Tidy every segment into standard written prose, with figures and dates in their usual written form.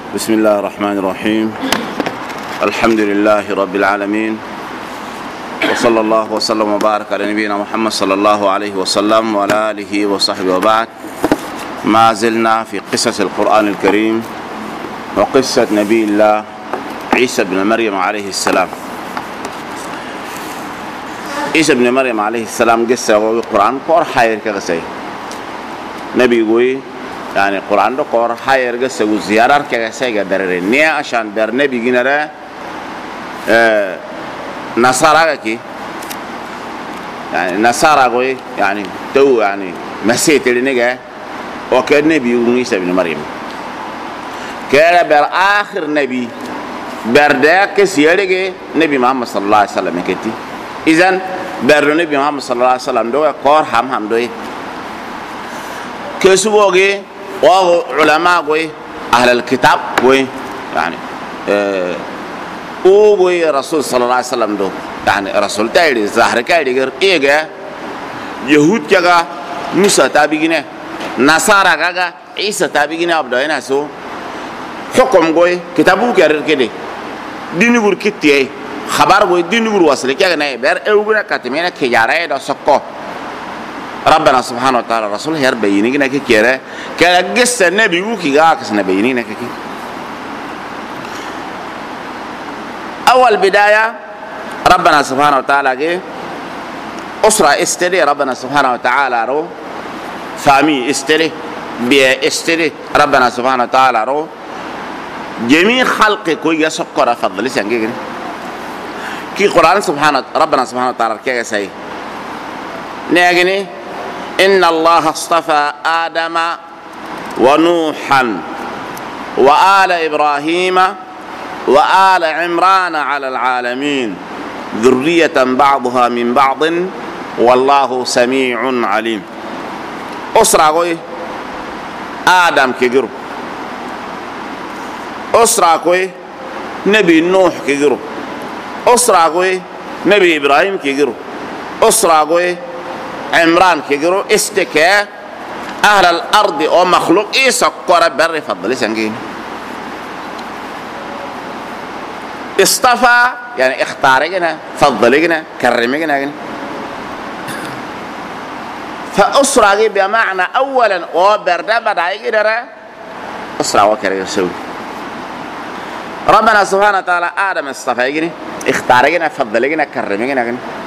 بسم الله الرحمن الرحيم. الحمد لله رب العالمين، وصلى الله وسلم وبارك على نبينا محمد صلى الله عليه وسلم وعلى آله وصحبه وبعد. ما زلنا في قصص القرآن الكريم وقصة نبي الله عيسى بن مريم عليه السلام. عيسى بن مريم عليه السلام قصة القرآن قر حير كغسي نبي قوي يعني القرآن ده قر حير قصة وزيارة كغسي قدرين نيا عشان بر نبي جنرا نصارى كي يعني نصارى قوي يعني تو يعني مسيت اللي نجا وكان نبي عيسى بن مريم كان بر آخر نبي بردك سيرجع نبي محمد صلى الله عليه وسلم كتي إذن بر نبي محمد صلى الله عليه وسلم دوه قار هم دوه كسبوعه وعلماء قوي أهل الكتاب قوي يعني قوي رسول صلى الله عليه وسلم دو يعني رسول تايد زهر كايد غير إيجا يهود كذا موسى تابعينه نصارى كذا عيسى تابعينه أبداينه سو حكم قوي كتابه كيرر كده ديني بركتيه خبر قوي ديني برواسله كذا نه بير أوجنا كاتمينه كيجاره ده سكوا ربنا سبحانه وتعالى رسول هير بيني كنا كيره كلا جس النبي وكي جاكس نبيني نككي أول بداية ربنا سبحانه وتعالى جه أسرة استري ربنا سبحانه وتعالى رو فامي استري بيا استري ربنا سبحانه وتعالى رو جميع خلق كوي يسكر فضل سانجيني كي قرآن سبحانه ربنا سبحانه وتعالى كي ساي نيجني إن الله اصطفى آدم ونوحا وآل إبراهيم وآل عمران على العالمين ذرية بعضها من بعض والله سميع عليم. أسرة قوي آدم كجرو أسرة قوي نبي نوح كجرو أسرة قوي نبي إبراهيم كجرو أسرة قوي عمران كجرو استكى أهل الأرض أو مخلوق إيه سكر بر فضل سنجين اصطفى يعني اختارجنا فضلجنا كرمجنا فأسرة بمعنى أولا وبرد بدأ يقدر أسرة وكرر سوي ربنا سبحانه وتعالى آدم اصطفى اختارجنا فضلجنا كرمجنا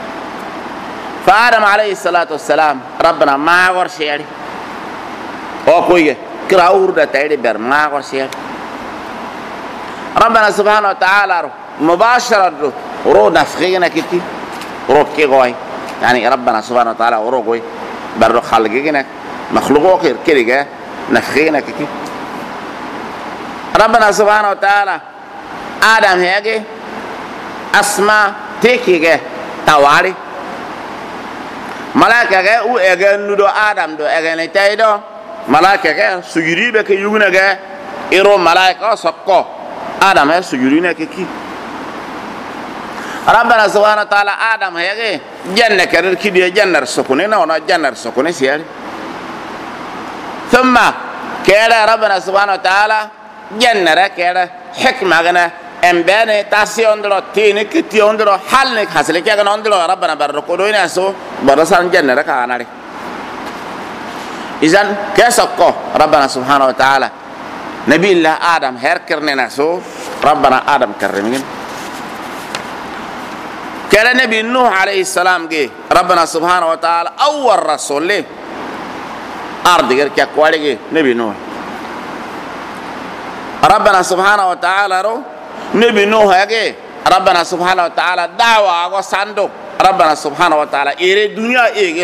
فآدم عليه الصلاة والسلام ربنا ما ورشي يعني أو كويه كراور ده تيجي بر ما ورشي ربنا سبحانه وتعالى مباشرة رو نفخينا كتي رو كي غوي يعني ربنا سبحانه وتعالى رو غوي بر خلقنا مخلوق غير كده نفخينا كتي ربنا سبحانه وتعالى آدم هيجي أسماء تيجي تواري ملاك جاء وأجن ندو آدم دو أجن تايدو ملاك جاء سجري بك يجونا جاء إيرو ملاك سكوا آدم هي سجرينا كي ربنا سبحانه وتعالى آدم هي جنة كرر كده جنة سكوننا ونا جنة سكونة سيار ثم كذا ربنا سبحانه وتعالى جنة كذا حكمة جنا أمبارح تاسي أندلو تيني كتي أندلو حالك حصلك يا جنا أندلو ربنا بركودوين أسو برسان جنة كأناري إذن كسكو ربنا سبحانه وتعالى نبي الله آدم هركرنا نسو ربنا آدم كرمين كان نبي نوح عليه السلام جه ربنا سبحانه وتعالى أول رسول له أرض غير كقوالي جه نبي نوح ربنا سبحانه وتعالى رو نبي نوح جه ربنا سبحانه وتعالى دعوة وصندوق ربنا سبحانه وتعالى إيري الدنيا إيه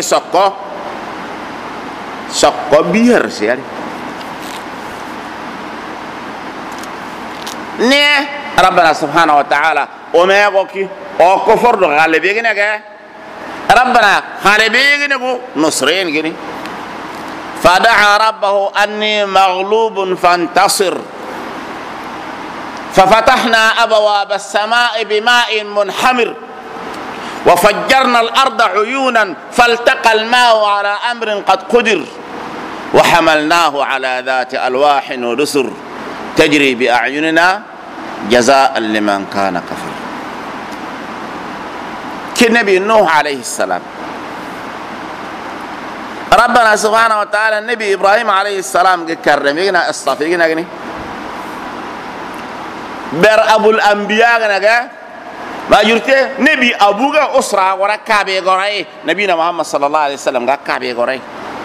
سكو بيهر سياري نه ربنا سبحانه وتعالى وما يقولي أو كفر غالبين جا ربنا غالبين جو نصرين جني فدعا ربه أني مغلوب فانتصر ففتحنا أبواب السماء بماء منحمر وفجرنا الأرض عيونا فالتقى الماء على أمر قد قدر وحملناه على ذات ألواح ودسر تجري بأعيننا جزاء لمن كان كفر. كالنبي نوح عليه السلام، ربنا سبحانه وتعالى النبي إبراهيم عليه السلام كرمينا اصطفينا غني بر أبو الأنبياء غنى ما يرتي نبي أبوغا أسرة ورا كعبة غراي نبينا محمد صلى الله عليه وسلم غا كعبة غراي.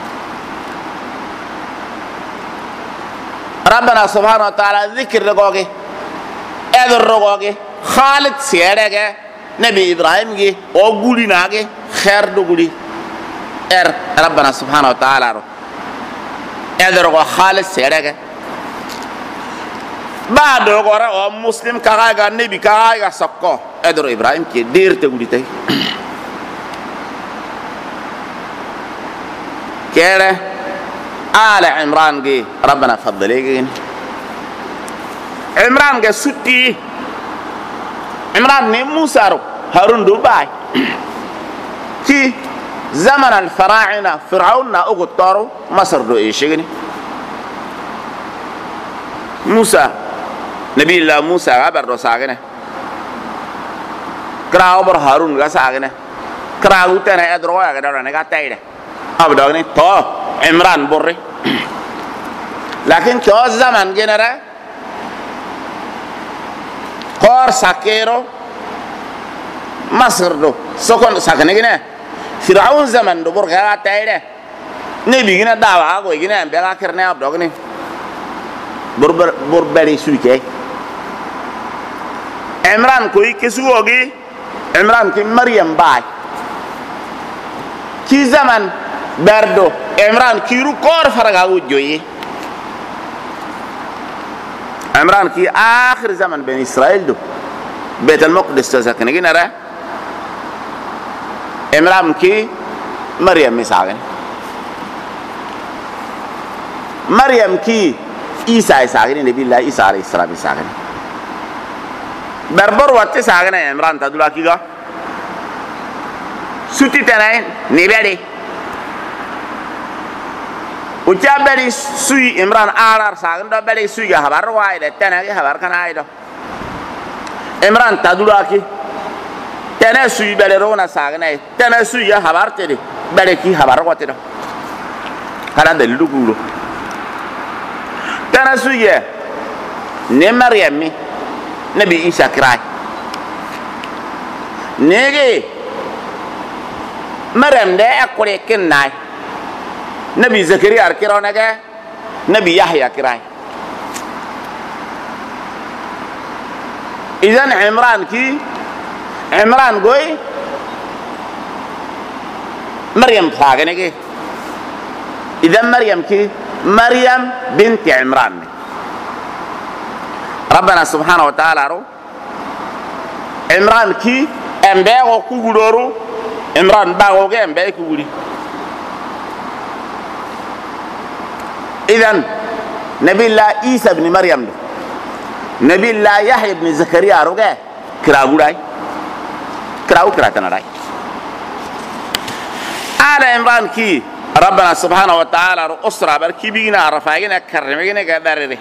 ربنا سبحانه وتعالى ذكر رغوغي اذر رغوغي خالد سيرغا نبي إبراهيم غي او غولي ناغي خير دغولي ربنا سبحانه وتعالى اذر رغو خالد سيرغا بعد غورا او مسلم كاغا نبي كاغا سكو ادرو ابراهيم كي دير تغولي تاي كيره آل عمران جي ربنا فضليه عمران جي سوتي عمران ني موسى هارون دبي كي زمن الفراعنه فرعون اغطروا مصر دو ايشغني موسى نبي الله موسى عبر دو ساغنه كراو بر هارون غا ساغنه كراو تنه ادرو يا غدار نغا تايده ابدغني تو عمران بري لكن تو زمان جنرا قار ساكيرو مصر دو سكون ساكنه جنه فرعون زمان دو برغا تايده نبي جنا داوا كو جنا بلا كرنه ابدغني بربري سويكي عمران كوي كسوغي عمران كي مريم باي كي زمان بردو عمران كيرو كور فرغا وجوي عمران كي آخر زمن بين إسرائيل دو بيت المقدس تسكن نرى عمران كي مريم مساغن مريم كي عيسى ساغن نبي الله عيسى عليه السلام ساغن بربر وقت ساغن عمران تدولا كيغا سوتي تنين نبيدي وجا بلي سوي عمران آرار ساغن دو بلي سوي خبر وايد تناغي خبر كان ايدو عمران تدولا كي تنا سوي بلي رونا ساغن تنا سوي خبر تدي بلي كي خبر وقت دو كان دلو غولو تنا سوي ني مريم نبي عيسى كراي نيجي مريم ده اكوري كناي نبي زكريا كراو نجا نبي يحيى كراي اذا عمران قوي مريم فاغنجي اذا مريم كي مريم بنت عمران ربنا سبحانه وتعالى رو عمران كي امبيغو كوغورو عمران باغو امبي كوغوري اذن نبي الله عيسى بن مريم دو. نبي الله يحيى بن زكريا روغا كراغوراي كراو كراتناراي آل عمران كي ربنا سبحانه وتعالى رو اسرا بركي بينا رفاينا كرمينا غدارري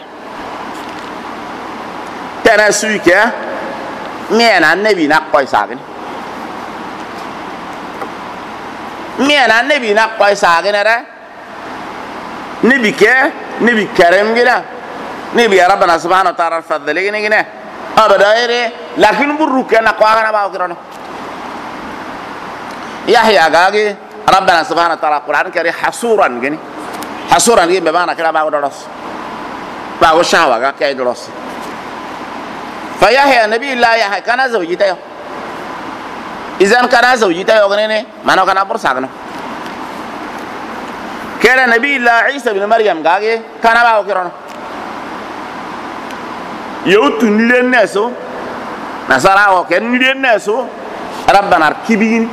تنا سويكا مينا النبي نقوي ساغن مينا النبي نقوي ساغن را نبي كه نبي كرم جنا نبي ربنا سبحانه وتعالى فضلين جنا أبدا إيه لكن بروك أنا قاعنا باوكرانو يحيى قاعي ربنا سبحانه وتعالى القرآن كريم حصورا جني حصورا جني بمعنى كلا باو درس باو شهوة كاي درس فيحيى نبي الله يحيى كان زوجته إذا كان زوجته يغنيني ما نو كان برساقنا كان نبي الله عيسى بن مريم قاعي كان باو كرانو يوتو نيلن ناسو نصارى وكان نيلن ناسو ربنا ركبين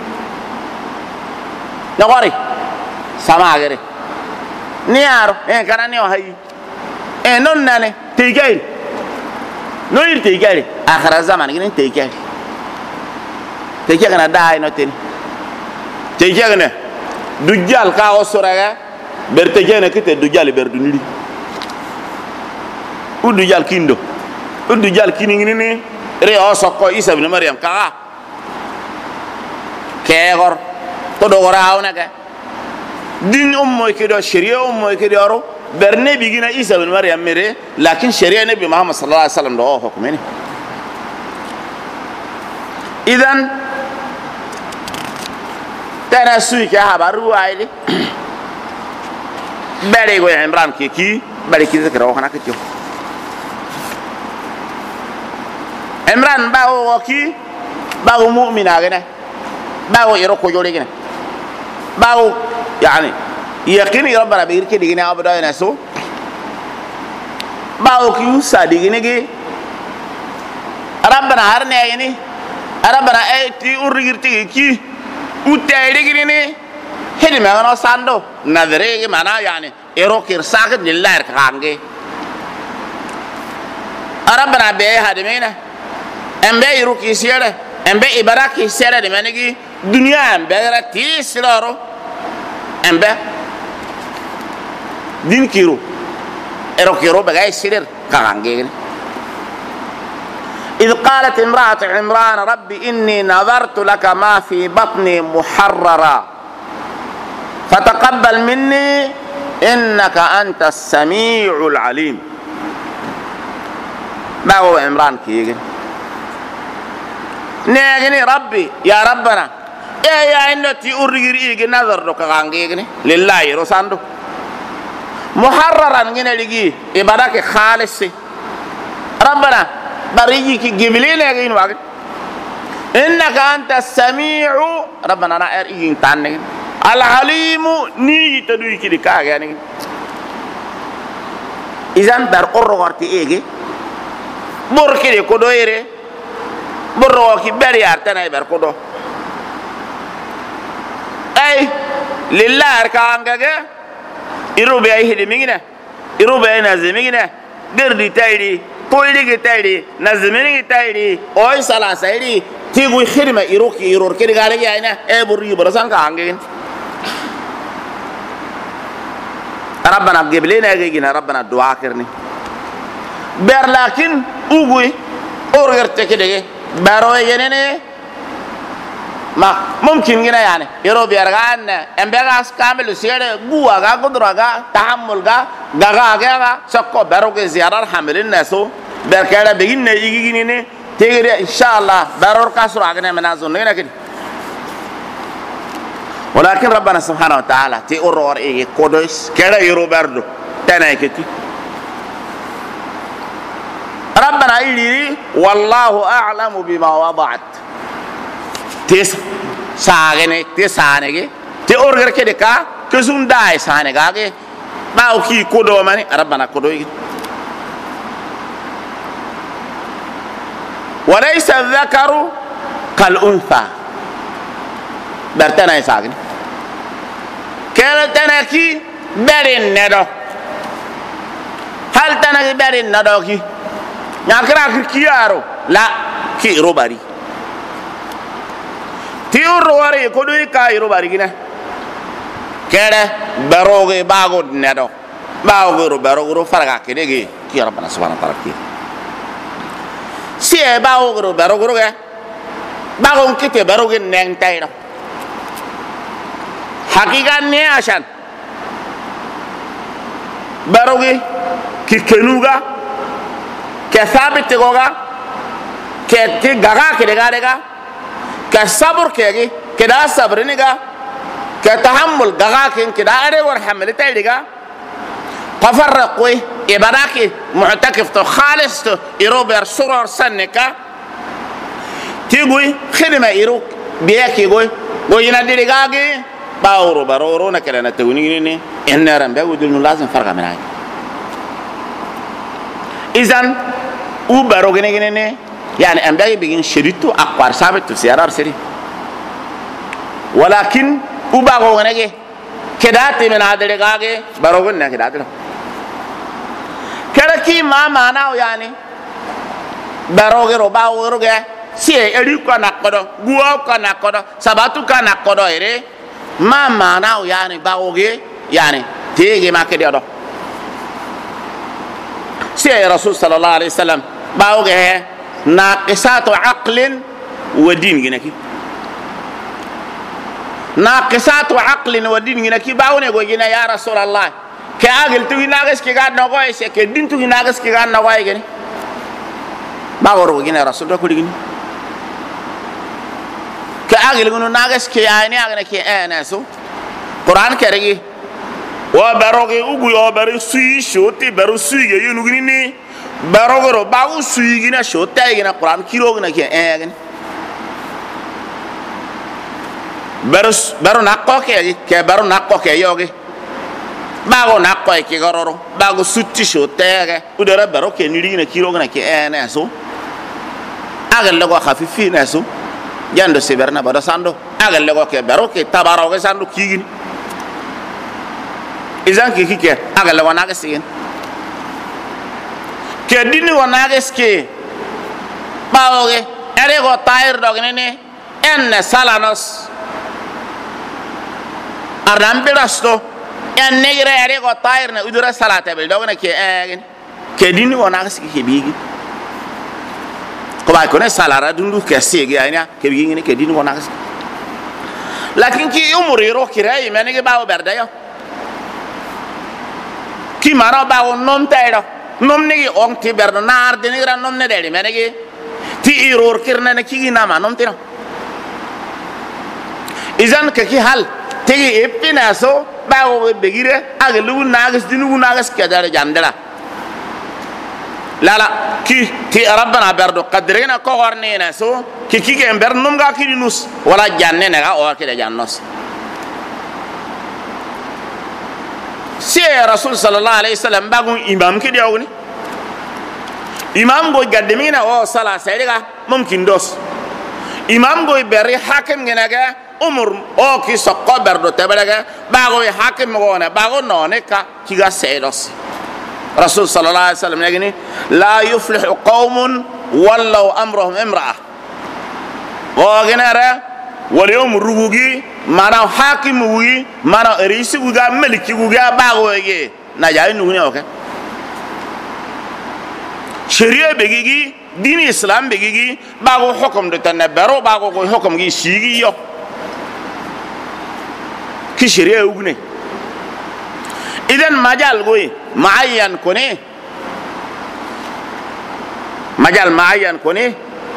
نقاري سما غيري نيارو كان نيو هاي نون ناني تيجي نوير تيجي آخر الزمان كنا تيجي كنا داي نوتين تيجي كنا دجال كاو سورة برتجي نكتة دجال بردونيلي udu jal kindo udu jal kiningini ni re o sokko Isa ibn Maryam ka kegor to do raawna ka din ummo ke do sharia ummo ke do ro berne bigina Isa ibn Maryam mere lakin sharia nabi Muhammad sallallahu alaihi wasallam do hukmeni idan tara sui ka habaru aile bere go Imran ki bari ki zakara waxna ka ci Imran bawo ki bawo mu'mina gane bawo iro ko jore gane bawo yani yaqini rabbana bi irke digine abada ina so bawo ki usa digine ge rabbana harne yani rabbana ay ti urigirti ki utay digine ne hedi ma no sando nadre ge mana yani iro kir sakit lillahi kange rabbana be hadimina embe iruki sere embe ibaraki sere de menegi dunia embe rati silaro embe din kiro ero kiro bagay sirer kange إذ قالت امرأة عمران ربي إني نظرت لك ما في بطني محررا فتقبل مني إنك أنت السميع العليم ما هو عمران كيجي نيجي ربي يا ربنا إيه يا إنه تيوري يجي نظر لك عنجيني لله رساندو محررا جينا لجي إبادك خالص ربنا بريجي كي جبلين يجين واقع إنك أنت السميع ربنا أنا إريين تاني العليم ني تدوي كده كا يعني إذن برقرقرتي إيجي بركي كدو إيري برواكي بري أرتنا بركدو أي لله أركانك إروبي أي هدي مينه إروبي أي نازل مينه قردي تايري طويلي تايري نازميني تايري أوي سلاسيري تيجي خدمة إيروكي إيرور كده قالك يا إنا إيه بري برسان كانجين ربنا قبلنا يجينا ربنا الدعاء كرني بير لكن أوجي أورغرت كده بروي جنني ما ممكن جنا يعني يرو بيرغان امبغاس كامل سيره بوا غا قدرغا تحمل غا سكو بروك زيارة حمل الناسو بركالا بيجين نيجي ني تيجي ان شاء الله برور كاسر اغنى منازون هنا كده ولكن ربنا سبحانه وتعالى تي اورور اي كودوس كده يرو بردو تنايكتي ربنا يلي والله اعلم بما وضعت تيس ساغني تيسانيغي تي اورغر كده كا كسوم داي سانيغاغي باو كي كودو ماني ربنا كودوي وليس الذكر كالانثى برتنا ساغني كلا تناكي برين ندو هل تناكي برين ندو كي ناكرا كيارو لا كي روباري تيور رواري كودوي كاي روباري كنا كده بروغي باغو ندو باغو بروغو فرغا كدغي كي ربنا سبحانه وتعالى كي سي باغو بروغو باغو كيتي بروغي ننتايرو حقيقة ني عشان بروغي كي كنوغا كثابت تغوغا كي غاغا كدغا كصبر كيجي كدا صبر نيجا كتحمل غاكين كدا اري ورحمل تايدغا تفرقوا ابراكي معتكف تو خالص تو يروبر سرور سنكا تيغوي خدمه يروك بيكي غوي وينا ديغاغي باورو بارورو نكلنا توني ني انرم بودل لازم فرق مناي اذن او باروغني ني يعني أمبارح بيجين شريطه أقوار ثابت في سيارة سري ولكن أبغى نجى كدات من هذا الجاجة بروغن نجى كدات له كذا كي ما معناه يعني بروغ روبا سي إليك ناكدو غوا كناكدو سباتو كناكدو إيري ما معناه يعني بروغ يعني تيجي ما كده سي رسول صلى الله عليه وسلم باوغه ناقصات عقل ودين جنكي ناقصات عقل ودين جنكي باونه go gina ya rasul allah ke agel tu nagas ki gad no goy se ke din tu nagas ki gad no goy gani ba woro gina rasul do ko digini ke agel gunu nagas ki ya ni agna ki ana so quran keregi wa baroge ugu yo bari sui shoti baru sui ge yunu gini ni barogoro bagu sui gina shoti ay gina quran kiro gina ki gani baru nakko ke baru nakko ke yoge bago nakko ke gororo bago sutti shotege udara baro ke niri na kiro na ke ene so agal lego khafifi na so jando seberna bado sando agal lego ke baro ke tabaro ke sando kigini izan ke kike agal lego na gasin ke dini wona gaske baoge ere go tayr dogne ne en salanos aram belasto en negre ere go tayr na udura salata bel dogna ke dini wona gaski ke bigi ko bay ko ne salara dundu ke segi ayna ke bigi ne ke dini wona gaski lakin ki umuri ro kirai menege bawo berda yo ki mara bawo nom tayro nom negi on ti berda nar de negra nom ne deli menege ti iror kirna ne ki na ma nom tira izan ke ki hal tegi epina so bawo begire agelu nagas dinu nagas kedare jandela lala ki ti rabbana berdo qadrina ko warnina so ki ke ber num ga ki nus wala janne ne ga o ke jannos si rasul sallallahu alaihi wasallam bagun imam ki diawni imam go gaddemina o sala sayga mumkin dos imam go beri hakim genaga umur o ki sokko berdo tebelaga bago hakim gona bago none ka kiga sedos rasul sallallahu alaihi wasallam yagini la yuflihu qaumun wallau amruhum imra'a o genara wal yawm rugugi mana hakim wi mana risi guga maliki guga bago ye na jaay nu ne oke sharia begigi din islam begigi bago hukum de tanabaro bago ko hukum gi sigi yo ki sharia ugne idan majal goy معين كوني مجال معين كوني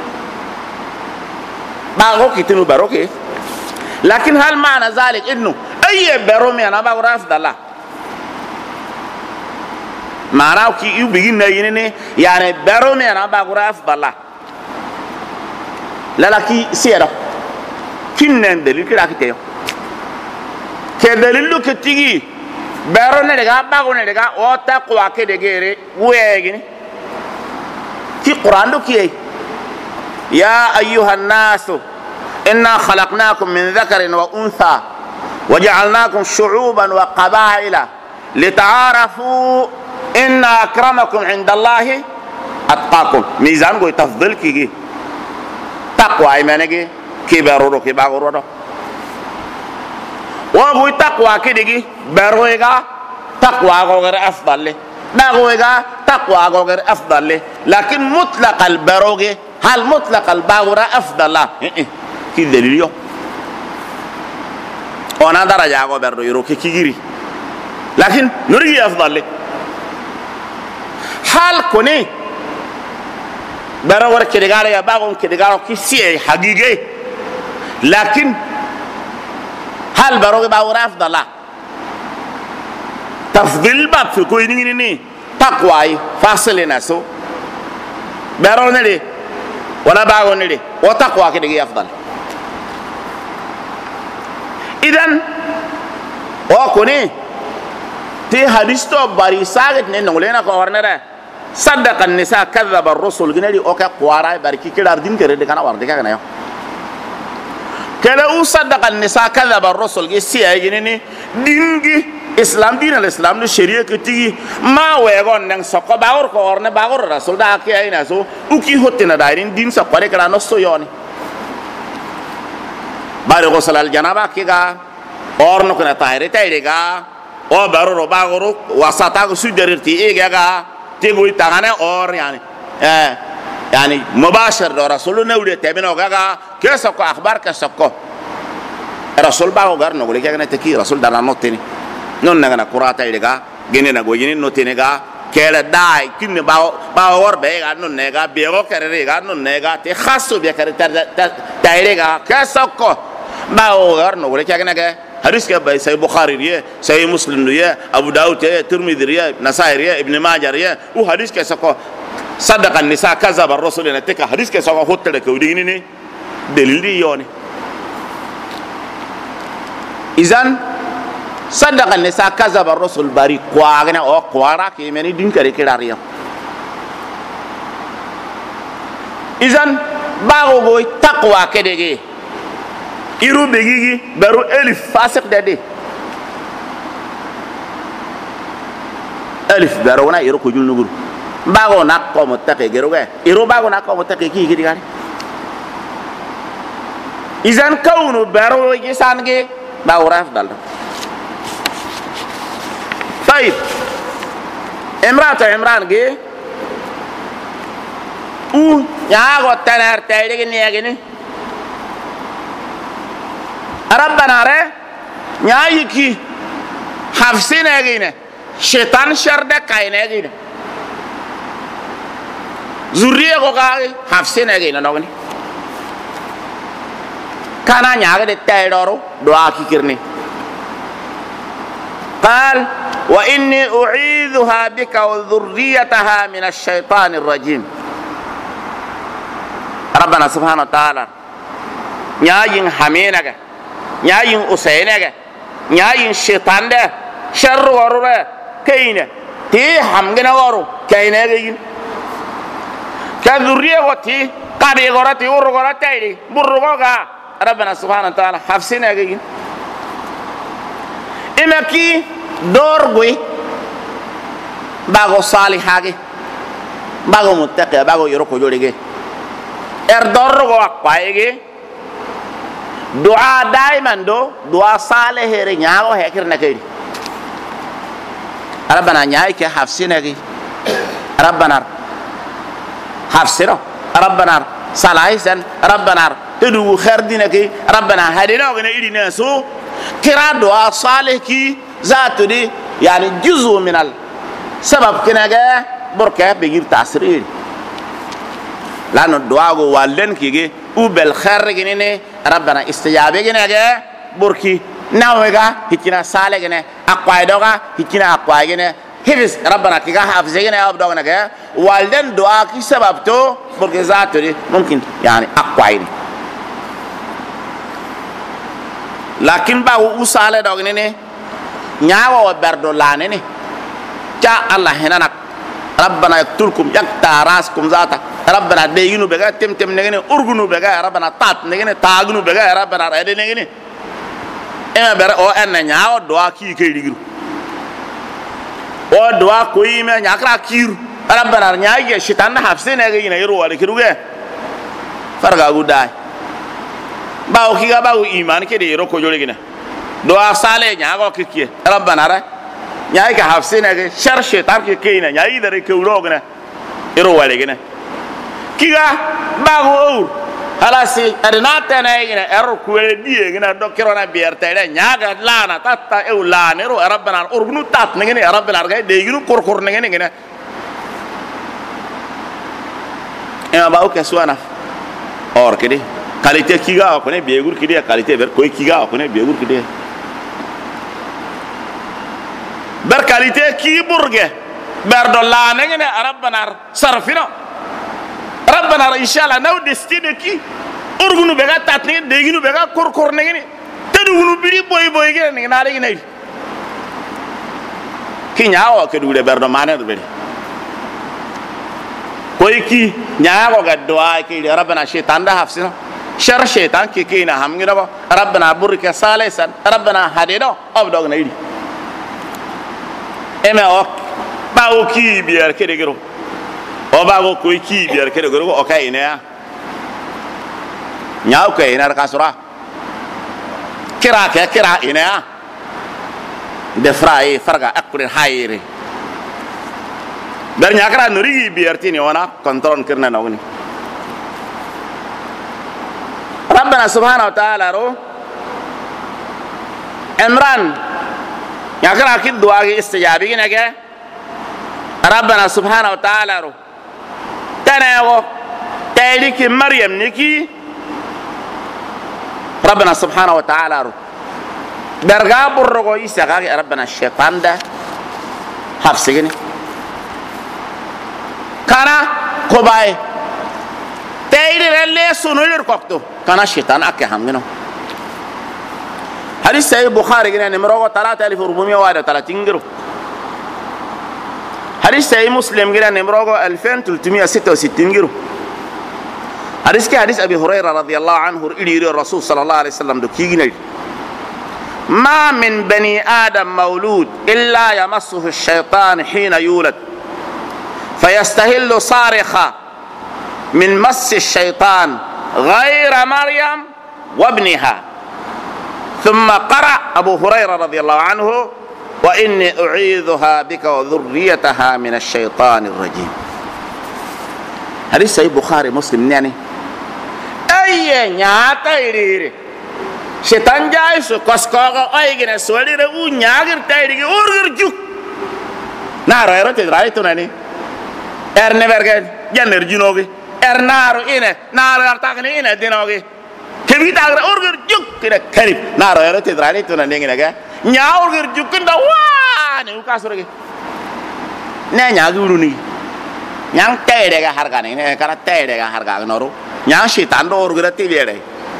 باغو كتنو باروكي لكن هل معنى ذلك انه اي برومي انا باغو رافض الله معناه كي يبين نيني يعني برومي انا باغو رافض الله لا كي سيرا كنن دليل كده كتيو كدليل كتيجي برونه دغا باغونه دغا او تقوا كدغيري ويغني في قران دوكي يا ايها الناس انا خلقناكم من ذكر وانثى وجعلناكم شعوبا وقبائل لتعارفوا ان اكرمكم عند الله اتقاكم ميزان كو تفضل كي تقوى ايمانغي كبرورو كباغورو وهو تقوى كدغي برويغا تقوى غير افضل باغويغا تقوى غير افضل لكن مطلق البروغي هل مطلق الباغورا افضل كي دليل وانا درجه غو برو يرو كيغيري لكن نرجي افضل حال كوني برور كدغار يا باغون كدغار كي سي حقيقي لكن هل بروغي باغورا افضل تفضيل باب في كوي ني تقوى فاصلنا سو برو نري ولا باغو نري وتقوى كدغي افضل اذن وكوني تي حديثو باري ساغت نولينا كو ورنره صدق النساء كذب الرسل غنري اوكا قوارا باركي كدار دين كرد كان ورد كان يا كلا صدق النساء كذب الرسل جي سي ايني دينغي اسلام دين الاسلام دو شريعه كتي ما ويغون نن سوكو باور كو ورن باور رسول دا كي اينا سو اوكي هوتنا دايرين دين سوكو كلا نسو يوني بارو غسل الجنابه كيغا اورنو كنا طاهر تايريغا او بارو باغورو وساتا سودرتي ايغا تيغو تاغانا اور يعني مباشر رسول نولي تبينو غاغا كيسكو اخبار كيسكو رسول باو غار نقول لك انا تكي رسول دانا نوتيني نون نغنا كوراتا يلغا غيني نغو يني نوتيني غا كيلا داي كين باو ور بيغا نون نغا بيغو كرري غا نون نغا تي خاصو بيكر تايرغا كيسكو باو غار نقول لك انا حديث كبا سي بخاري ريه سي مسلم ريه ابو داود ريه ترمذي ريه نسائي ريه ابن ماجه ريه وحديث كيسكو صدق النساء كذب الرسول نتك حديث كيسكو هوتل كوديني ني دليل يوني إذن صدق النساء كذب الرسول باري قواغنا أو قوارا كيماني دين كاري كراريا إذن باغو بوي تقوى كدغي إيرو بيجي برو ألف فاسق ددي ألف برونا إيرو كجول نقول باغو ناكو متقي جروغا إيرو باغو ناكو متقي كي كي دغاري إذن كونو برو يسانغي باوراف دال طيب عمران جي او ياغو تنار تايدي نيغني ربنا ري نيايكي حفصين اغينه شيطان شرد كاين اغينه زوريه كو حفصين اغينه نوغني كانا نياغ دي تايدورو دعا كيرني قال واني اعيذها بك وذريتها من الشيطان الرجيم ربنا سبحانه وتعالى نياين حمينك نياين اسينك نياين الشيطان ده شر ورره كاين تي حمغنا ورو كاين اغين كذريه وتي قبي غرتي ورغرتي برغوغا ربنا سبحانه وتعالى حفصنا اغين إما كي دورغوي باغو صالحاغي باغو متقي باغو يروكو جوليغي دورغو اقوايغي دعاء دائما دعاء صالح رينياغو هيكر نكيدي ربنا نيايك حفصناغي ربنا حفصنا ربنا صلاحسن ربنا تدو خير دينك ربنا هدينا وغنا إيدي ناسو كرا دعاء صالح كي ذاته دي يعني جزء من السبب كناغا بركة بيجيب تأثير لأنه الدعاء والدن كيجي وبالخير جنينه ربنا استجابه جناغا بركي ناوغا هتنا صالح جنه أقوايدوغا هتنا أقواي جنه حفظ ربنا كيجا حفظ جنه أبدو جناغا والدن دعاء كي سبب تو بركة ذاته دي ممكن يعني أقوايني لكن باو وصالة دوغنيني نياو وبردو لانيني جاء الله هنا ربنا يقتلكم يقطع راسكم ذاتا ربنا ديغنو بغا تم نغني اورغنو بغا ربنا تات نغني تاغنو بغا ربنا ريد نغني اما بر او ان نياو دوا كي كاي ديغرو او دوا كوي ما نياكرا كير ربنا نياي شيطان حفصين نغينا يرو ولا كيروغا فرغا غوداي باو كيغا باو ايمان كده يروكو جوليغنا دعاء صالح نياغو كيكي ربنا را نياي كحفصين شر شيطان كينا نياي دري كولوغنا يرو واليغنا كيغا باو اور halasi adna tanayina erku die ngina dokirona biertayda nyaga lana tatta ew lanero rabbana urgunu tat ngene rabbana ga de yunu korkor ngene ngene e ba o keswana or kidi qualité kiga ko ne begur kidi qualité ber koy kiga ko ne begur kidi ber qualité ki burge ber do lana ngene rabbana sarfina ربنا إن شاء الله نو دستينكي أرجونو بقى تاتني دعينو بقى كور نعيني تدعونو بدي بوي كده نعاري نعير كي نياو كدولة بردو مانه بدي كوي كي نياو كدوا كي ربنا شيطان ده حفظنا شر شيطان كي نهم كده ربنا بورك سالسان ربنا هدينا أبدو نعير إما أوك باو كي بيار كده كرو obago koy ki biar kede goro o kay ne nyaaw kay na ka sura kira ina de frai farga akure hayre در nyakra nuri biartini wana kontrol kirna nawni Rabbana subhanahu wa ta'ala ro Imran nyakra ki dua ki istijabi ki nage Rabbana subhanahu wa ta'ala ro tanago tayli ki Maryam niki Rabbana subhanahu wa ta'ala ro berga burrogo isa ga Rabbana shaytan da hafsigini kana kobay tayri relle sunulir kokto kana shaytan akke hamgino hadis sahih bukhari gina nimro 3430 giro hadis sahih muslim gina nimro 2366 giro hadis ke hadis abi hurairah radhiyallahu anhu iri rasul sallallahu alaihi wasallam do kigina ما من بني آدم مولود إلا يمسه الشيطان حين يولد فيستهل صارخا من مس الشيطان غير مريم وابنها ثم قرأ أبو هريرة رضي الله عنه وإني أعيذها بك وذريتها من الشيطان الرجيم هذه صحيح بخاري مسلم يعني أي نياتا يريري شيطان جاي سو كسكوغا ايغنا سولي رو نياغر تايدي اورغر جو نارو يرو تدراي توناني ارنبرغن جنر جنوغي ارنارو اينا نارو ارتاغني اينا دينوغي كبيتا اورغر جو كده كريم نارو يرو تدراي توناني نغا نيا اورغر جو كندا واني وكاسورغي نياغوروني ñang tayde ga hargane ne kala tayde ga harga noro ñang shaitan do orgura tibere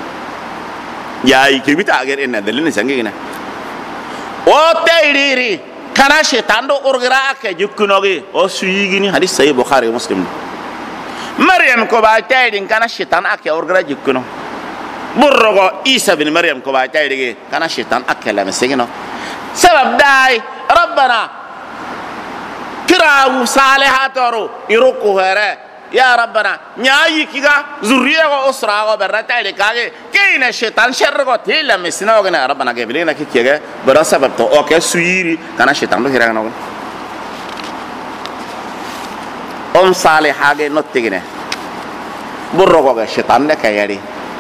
yayi kibita agar en dalilin sangi gina o tayriri kana shaitan do orgura ake jukkunogi o suyigini hadis sahih bukhari muslim maryam ko ba taydin kana shaitan ake orgura jukkuno burrogo isa bin maryam ko ba taydigi kana shaitan ake la mesegino sabab dai rabbana kirawu salihatoro iruku here ya rabbana nyayi kiga zurriya go usra go berata ile kage keina shaitan shargo tilla mesina go na rabbana ke bilina ki kege bara sabab to okay suiri kana shaitan do hiranga no salihage nottigine burro go shaitan ne kayari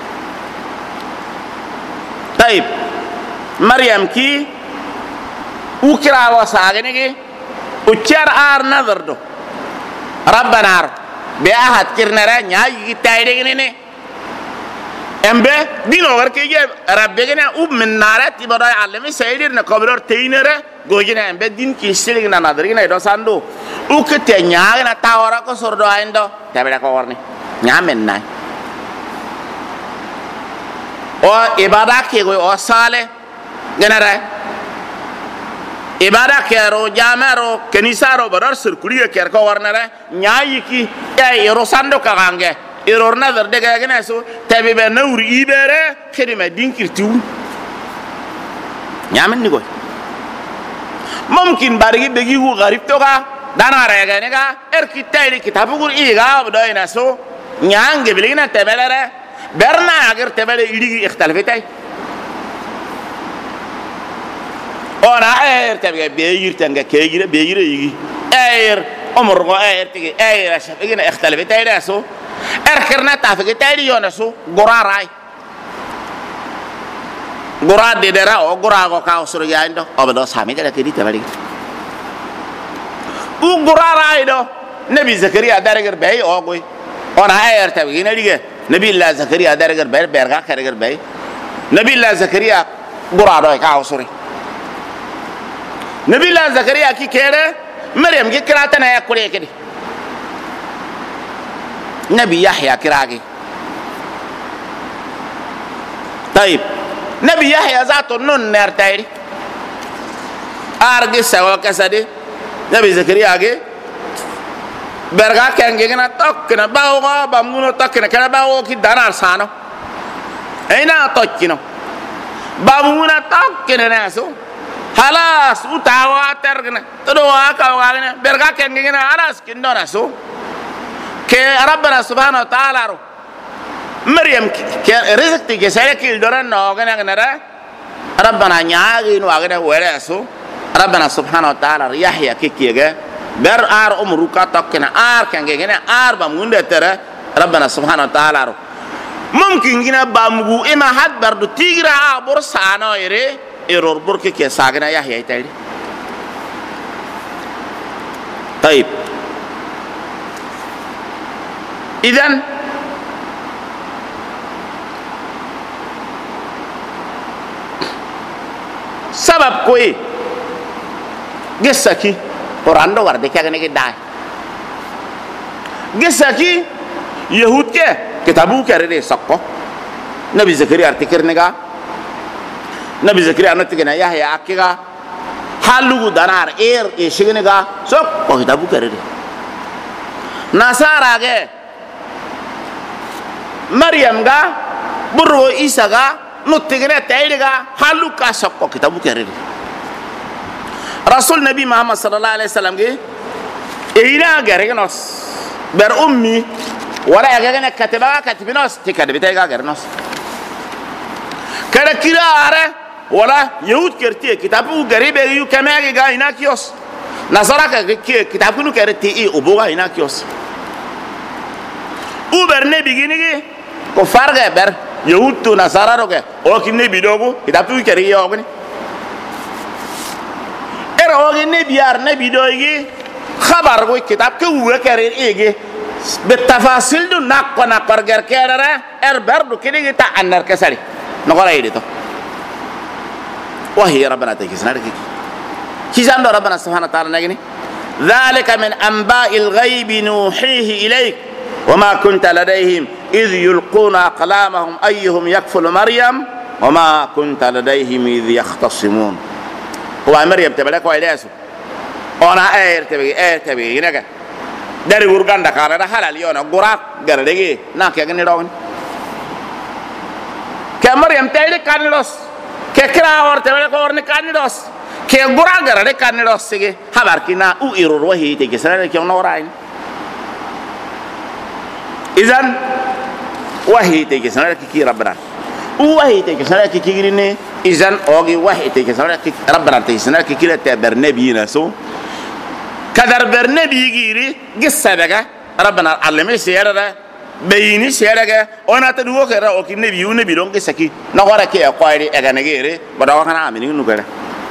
tayib maryam ki ukira wa sagene ki ucar ar nazar do rabbana beahat kirnara nyayi tayde gene embe dino war ke je rabbe gene min narat ibada alimi saydir na koblor teinere gojina embe din ki silig na nadar gene do sandu ukete nyaga na tawara ko sordo aindo tabeda ko warni nyamen nay o ibada ke go o sale genere ibada kero jamero kenisaro barar sirkuliya kerko warnare nyayi ki ay rosando kagange iror nazar de gagene so tabi be nawri ibere khidima dinkirtu nyamen ni goy mumkin barigi begi wu garib to ga dana rega ne ga erki tayri kitabu gur iga abdoina so nyange bilina tebelere berna agar tebele idigi ikhtalafetay ona ayer tabiga beeyir tanga keeyire beeyire yigi ayer umur go ayer tigi ayer shafigina ikhtalafet ayda so erkirna tafigi taydi yona so goraray gorad de dera o gorago ka osoro yando obado sami gada kedi tabali u goraray do nabi zakariya daragar bay o goy ona ayer tabigina dige nabi allah zakariya daragar bay berga karagar bay nabi allah zakariya gorado ka osoro nabi la zakariya ki kere maryam ki kirata na yakure kedi nabi yahya kiragi tayib nabi yahya zato non nertayri arge sawa kasade nabi zakariya ge berga kenge gina tokkina bawo bamuno tokkina kana bawo ki danar sano aina tokkino bamuna tokkina naso halas utawa tergna todo aka wagna berga kengina aras kindona so ke rabbana subhanahu wa ta'ala ro maryam ke rizqti ke sare ki doran no gana gana rabbana nyaagi no wagna wala so rabbana subhanahu wa ta'ala yahya ke kiga بر آر أمرك تكنا آر كان جينا آر بموند ترى ربنا سبحانه وتعالى ممكن جينا بامغو إما حد برضو تيجرا برسانة يري إيرور بركة كساغنا يا هي تاني. طيب إذن سبب كوي جسكي قرآن دو ورده كأنه كداي جسكي يهود كه كتابو كرده سقط نبي زكريا ارتكر نجا نبي زكريا نتكنا يا هي أكيغا حلو دانار إيشيغ نجا سق كتابو كرده نصارى كه مريم كا برو إيسا كا نتكنا تايلكا حلو كاسق كتابو كرده رسول نبي محمد صلى الله عليه وسلم كي إينا غيرناس بر أمي ولا يجعلنا كاتبيناس تكذب بتاعي غيرناس كذا كذا أره ولا يهود كرتيه كتابه غريب يو كما يجا هنا كيوس نصارى كتابه نو كرتيه أبوه هنا كيوس وبر نبي جيني كفار بر يهود تو نصارى روكه أو كني بيدوغو كتابه كريه أوغني أوغي نبيار نبي دوغي خبر كوي كتاب كوه كرير إيجي بالتفاصيل دو ناقر غير كيرا برضو كده تا أنر كسري نقول أيدي تو وهي ربنا تكسنا ركيك كيزان ربنا سبحانه وتعالى نجني ذلك من أنباء الغيب نوحيه إليك وما كنت لديهم إذ يلقون أقلامهم أيهم يكفل مريم وما كنت لديهم إذ يختصمون هو مريم تبلك ويلاسو أنا تبي هناك dari urgan da kara da halal yona gurak gara dege na ke gani rawni ke maryam tayde kanidos ke kra or tebele ko orni kanidos ke gurak gara de kanidos sege habar kina u irur wahi te ke sare ke ono rai idan wahi te ke sare ki rabbana u wahi te ke sare ki girini idan ogi wahi te ke sare ki rabbana te sare ki kila te bernabiyina so كدر برنبي يجري قصة بقى ربنا علمه سيرة بيني سيرة أنا تدوق كرا أو كي نبي ونبي لون قصة كي نقرأ كي أقوالي أغنى بدأوا كنا عاملين نقرأ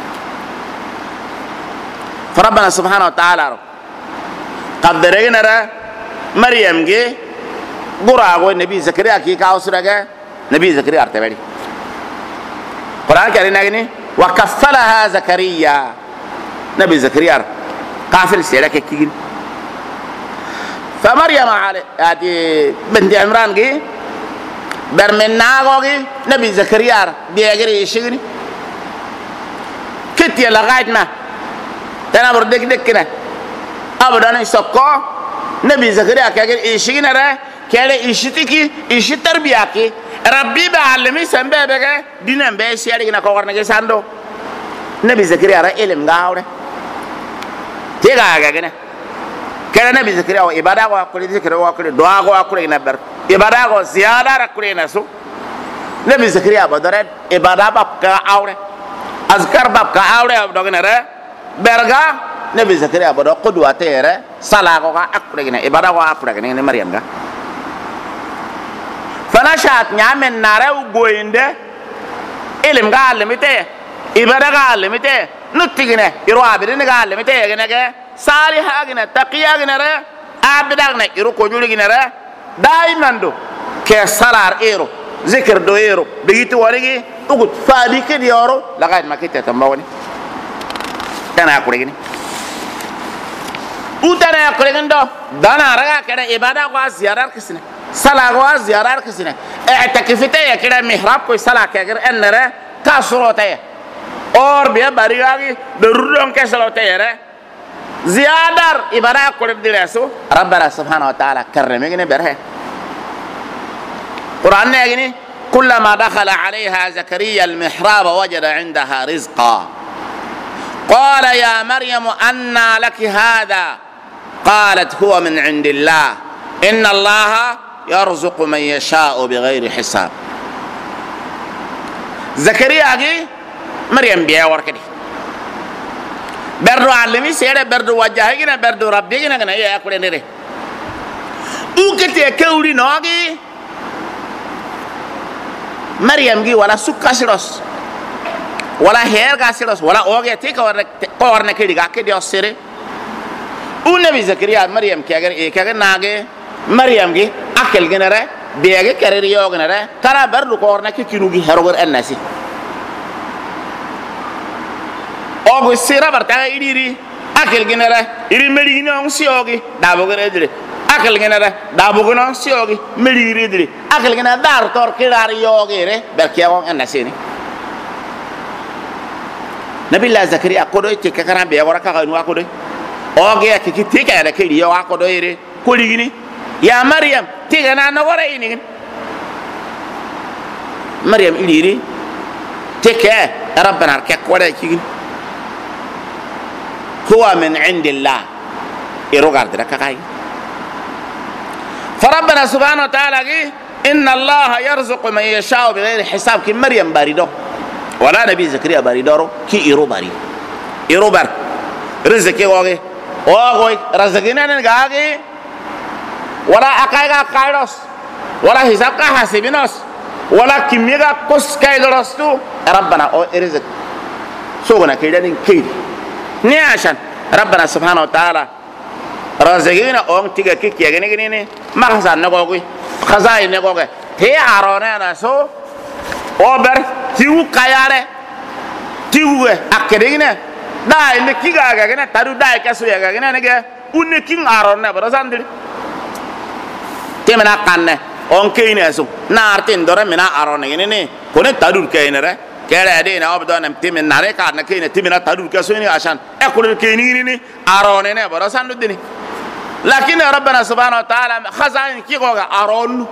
فربنا سبحانه وتعالى قدرنا را مريم جي قرأ نبي زكريا كي كاوسرة نبي زكريا أرتبلي قرآن كريم نجني وكفلها زكريا نبي زكريا قافل سيرك كيجين فمريم على هذه بنت عمران جي برمن ناقوي نبي زكريا بيجري يشغني كتير لغاية ما تنا بردك دكنا أبدا نسقى نبي زكريا كأجر يشغني را كأجر يشتكي يشتربياكي ربي بعلمي سنبه بقى دينام بيسياري كنا كورنا كساندو نبي زكريا را إلهم غاورة تيجا كأجنة كأنا نبي زكريا وإبادة وأكل ذكر وأكل دعاء وأكل نبر إبادة وزيادة أكل نسو نبي زكريا بدرت إبادة بابك أوره أذكر بابك أوره أبدوغنا را برجع نبي زكريا بدو قدوة تيره صلاة وأكل جنة إبادة وأكل جنة مريم جا فنشأت نعمل ناره وجوينده إلهم قال لميته إبادة قال لميته نتيجنا يروح عبدنا قال لميته جنا كه صالحة جنا تقيا جنا را عبدا جنا يروح كجول جنا را دائما دو كسالار إيرو ذكر دو إيرو بيجي وارجي تقول فادي كديارو لقيت ما كنت تماوني كان أقول جني وترى أقول جن دو دانا رجع كده إبادة وزيارة كسنة صلاة وزيارة كسنة اعتكفتة كده محراب كوي صلاة كأجر أن را كسروتة और भी बारीगागी दरुरों के सलोते हैं रे ज़्यादार इबारत कोड दिले सो रब्बना सुब्हानहु व तआला करने में किने बर है कुरान ने किने कुल्लमा दखल अलैहा ज़करिया المحراب वजद عندها رزقا قال يا مريم أنى لك هذا قالت هو من عند الله إن الله يرزق من يشاء بغير حساب زكريا مريم بيا وركدي berdo alimi sere berdo wajahigina berdo rabbigina kana ya ko ndere u kete kawri nogi Maryam gi wala sukasiros wala herga siros wala oge te ko warne kedi ga kedi osere u nabi zakariya Maryam kagar e kagar nage Maryam gi akel genere bege kere yo genere tara berdo ko warne ki kinugi herogor annasi ogo sira barta idiri akel genere iri meli no siogi dabo gere akel genere dabo no siogi meli iri akel genere dar tor kirar yogi re berkiya on annasini nabi la zakariya ko do te kakara be wora ka kanu ko do oge ke ki te ka da ke riyo ko do ire ko ligini ya Maryam te ga na wora ini Maryam iliri te ke rabbana ke ko da ki huwa min indillah irogar da ka kai فربنا سبحانه وتعالى إن الله يرزق من يشاء بغير حساب كي مريم باردو ولا نبي زكريا باردو كي إيرو باري إيرو بار رزقي وغي وغوي رزقنا نغاغي ولا أكايغا كايروس ولا حساب كحاسبينوس ولا كميغا كوس كايدروستو ربنا أو رزق سوغنا كيدانين كيد نياشان ربنا سبحانه وتعالى رزقنا أون تيجا كي يغني مخزن نغوغي خزاين نغوغي هي عرونا سو اوبر تيو كاياره تيو اكدينا داي نكيغا غاغنا تارو داي كاسو يغاغنا نغا اونكين عرونا برساندري تيمنا كانne on kayne so naartin dore mina arona ngene kone tadur kaynere kere ade na obdo nam timin nare ka na kayne timina tadur kaso ni ashan e ko kayni ni arona ne barasandu dini لكن ربنا سبحانه وتعالى خزائن كيغا أرون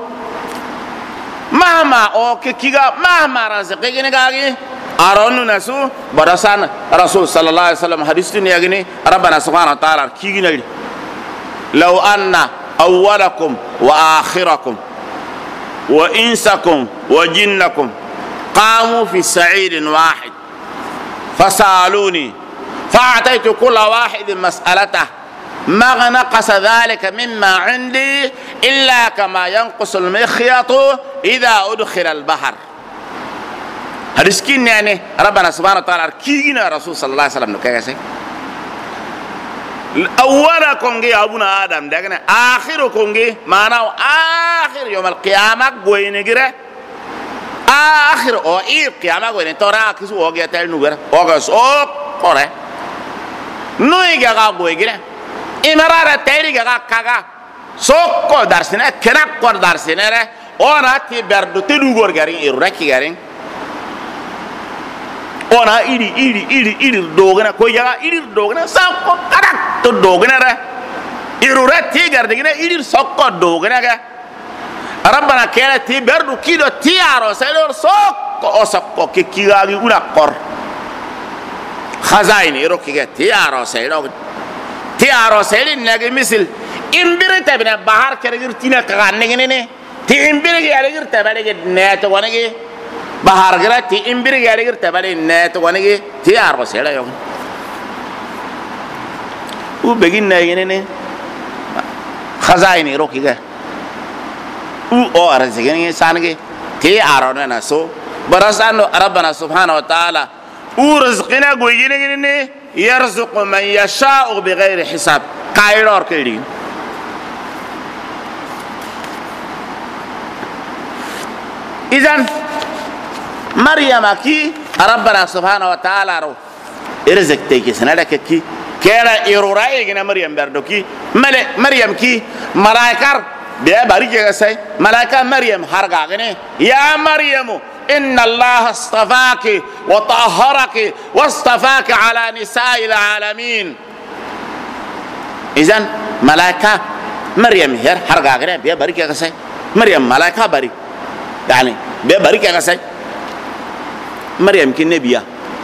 مهما أو كيغا مهما رزقي نغاغي أرون نسو برسان رسول صلى الله عليه وسلم حديث نيغني ربنا سبحانه وتعالى كيغي لو أن أولكم وآخركم وإنسكم وجنكم قاموا في سعيد واحد فسألوني فأعطيت كل واحد مسألته ما نقص ذلك مما عندي إلا كما ينقص المخيط إذا أدخل البحر هرسكين يعني ربنا سبحانه وتعالى كينا رسول صلى الله عليه وسلم نكاسي أولكم جي أبونا آدم دعنا آخركم جي معناه آخر يوم القيامة قوينجرة آخر أو إيه قيامة قوين ترى كيسو أوجي تل نوبرة أوجس أو كره نوي جاكا قوينجرة إمرارة تيري جاكا كاكا سوكو دارسنا كناك كور دارسنا ره أنا تبردو تلوغور غارين إيروركي غارين أنا إيري دوغنا كوي جاكا إيري دوغنا سوكو كناك تو دوغنا ره إيروركي غاردينا إيري سوكو دوغنا غا ربنا كيلا تبردو كيدو تيارو سيلور سوكو أو سوكو كي غاغي ونا كور خزاين إيروكي تيارو سيلور تيارو سيلين نجى مثل إمبيرة تبنا بحر كرجر تينا كغانة جنني تي إمبيرة كرجر تبالي نات وانجي بحر كرا تي إمبيرة كرجر تبالي نات وانجي تيارو سيلا يوم وبعدين نجى خزائن يروكي كه أو أرزقني سانجي تيارو ناسو براسانو ربنا سبحانه وتعالى ورزقنا قويجيني يرزق من يشاء بغير حساب كايرور كيرين إذن مريم كي ربنا سبحانه وتعالى رو إرزق تيجي سنالك كي كيرا إيروراي جنا مريم بردوكي مريم كي ملاكر بيا باريجا ساي ملاكا مريم هرجع جنة يا مريم إن الله اصطفاك وطهرك واصطفاك على نساء العالمين إذن ملائكة مريم هير هرجع جنة بيا باريجا ساي مريم ملائكة باري يعني بيا باريجا ساي مريم كنبيا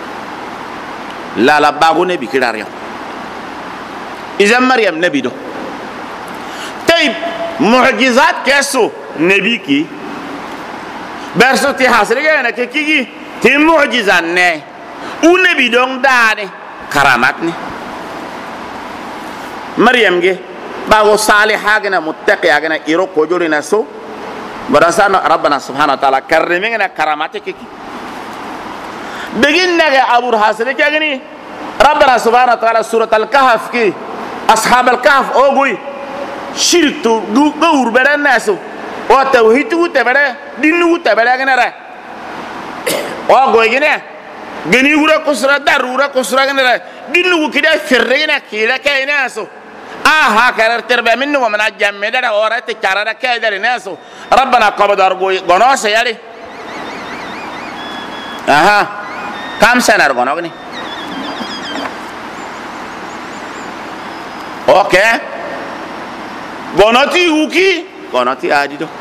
لا باغو نبي كداريو إذا مريم نبي دو طيب معجزات كيسو نبي كي برسو تي حاصلة أنا كي تي معجزة نه ونبي دون داني كرامات نه مريم جه باغو صالحة جنا متقية جنا إيرو كوجوري نسو براسان ربنا سبحانه وتعالى كرمنا كراماتك بجينا أبو الحسن كأني ربنا سبحانه وتعالى سورة الكهف كي أصحاب الكهف أوغوي شرط دور بدن ناسو وتوحيد وتبرة دين وتبرة جنا أوغوي جنا جني ورا كسرة دارورا كسرة جنا دين وكده فرجنا كيلا كيناسو كرر تربى منه ومن الجمع ده ورات كرر كيدر ناسو ربنا قبض أرجوي قناص يالي كم سنة أرجوني أوكي قناتي وكي قناتي عادي ده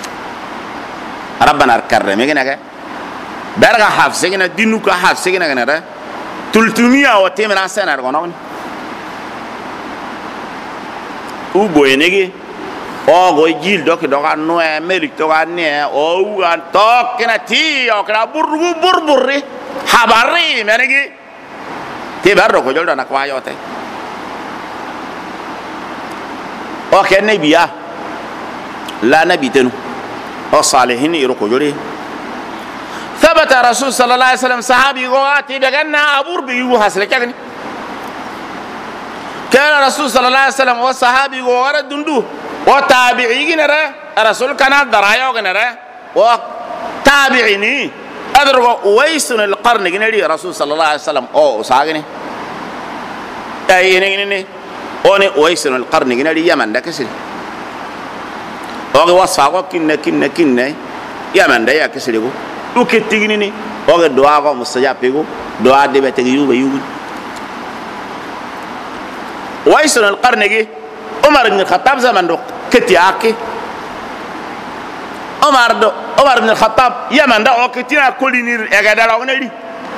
ربنا الكرم يجينا كه برجع حافظنا دينو كحافظنا كنا ده 300 وتمن سنة أرجوني uboyenegi ogo jil dok doka no amerik to ganne o an tok kena ti o kena burburri habari menegi ti barro ko jolda na kwa yote o ken nabiya la nabi tenu o salihin iro ko jori ثبت رسول صلى الله عليه وسلم صحابي غواتي بغنا ابور بيو حسلكني كان رسول صلى الله عليه وسلم وصحابي وورد دندو وتابعين را رسول كان درايو غنرا وتابعيني ادرغو ويسن القرن غنري رسول صلى الله عليه وسلم او ساغني اينيني اوني ويسن القرن غنري يمن دكسل او وصفاغو كن يمن دا يكسلغو دوكتيغني او دعاغو مستجابيغو دعاء دبتيغيو بيو ويسن القرن جي عمر بن الخطاب زمن دو كتياكي عمر بن الخطاب يمن دا او كتينا كولينير اغادارا ونري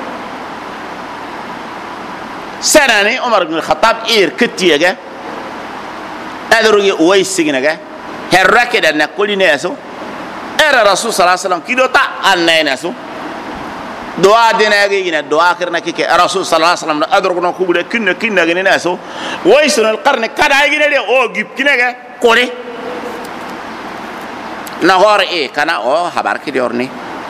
سناني عمر بن الخطاب اير كتياغا ادروي ويسيغناغا هركه دنا كولينيسو اير الرسول صلى الله عليه وسلم كيدو تا انايناسو دعاء دينا جينا دعاء كرنا كيك الرسول صلى الله عليه وسلم أدركنا كوبلا كنا جينا ناسو ويسون القرن كذا جينا ليه أو جيب كنا جا كوري نهار إيه كنا أو خبر كديورني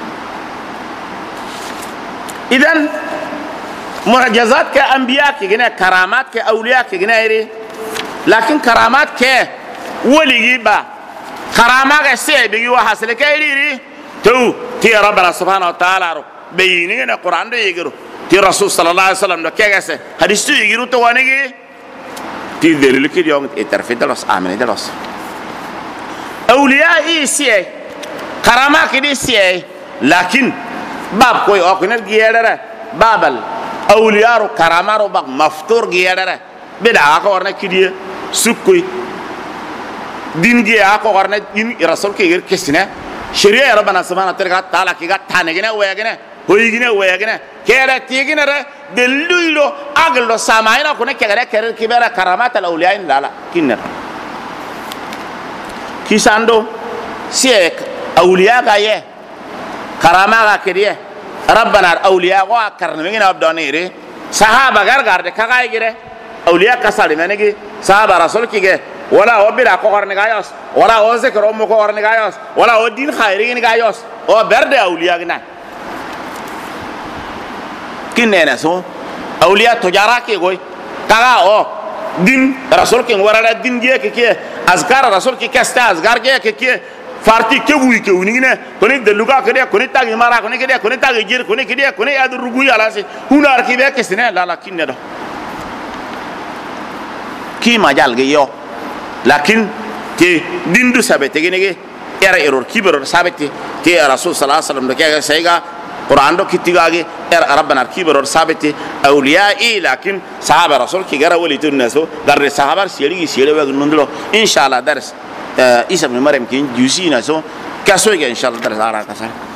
إذن معجزات كأنبياء كجنا كرامات كأولياء كجنا إيري لكن كرامات كولي جيبا كرامات كسي بيجوا حصل كإيري تو تي ربنا سبحانه وتعالى بينين القرآن ده يجرو تي رسول صلى الله عليه وسلم ده كيسه حديث ده يجرو توانيجي تي دليل كده يوم اترفي دلوس آمين دلوس أولياء إيسيه كرامة كده إيسيه لكن باب كوي أكنر جيادره بابل أولياء رو كرامة رو بق مفتور جيادره بدا أكورنا كده سكوي دين جي أكورنا دين رسول كير كسنة شريعة ربنا سبحانه وتعالى كيغا تانيجنا وياجنا هويجنا وياجنا كيرا تيجنا ره دليلو أغلو سامعنا كنا كيرا كبيرة كرامات الأولياء لا كينر كيساندو سيك أولياء غاية كرامة كريه ربنا الأولياء غوا كرنمينا أبدانيري صحابة غرغر كغاي غيره أولياء كسالي منيجي صحابة رسول كيجي ولا هو بيرا كوهر نجايوس ولا هو ذكر أمه كوهر نجايوس ولا هو دين خيرين نجايوس هو برد أولياء جنا كنا نسوا أولياء تجارة كي قوي كذا أو دين رسول كي ورا دين جيه كي أذكار رسول كي كستا أذكار جيه كي فارتي كوي كونينا كوني دلوكا كده كوني تاجي مارا كوني كده كوني تاجي جير كوني كده كوني أدو رجوي على سي هنا أركيبه كسنة لا كنا ده كي مجال جيو لكن تي دين دو سابت تيجي era error kibero sabeti te rasul sallallahu alaihi wasallam ke sayga quran do kitigaage era rabbana kibero sabeti awliya lakin sahaba rasul ki gara wali tunnaso darre sahabar siyeli wa nundlo inshallah dars isa ibn maryam kin jusina so kaso ga inshallah dars ara kasar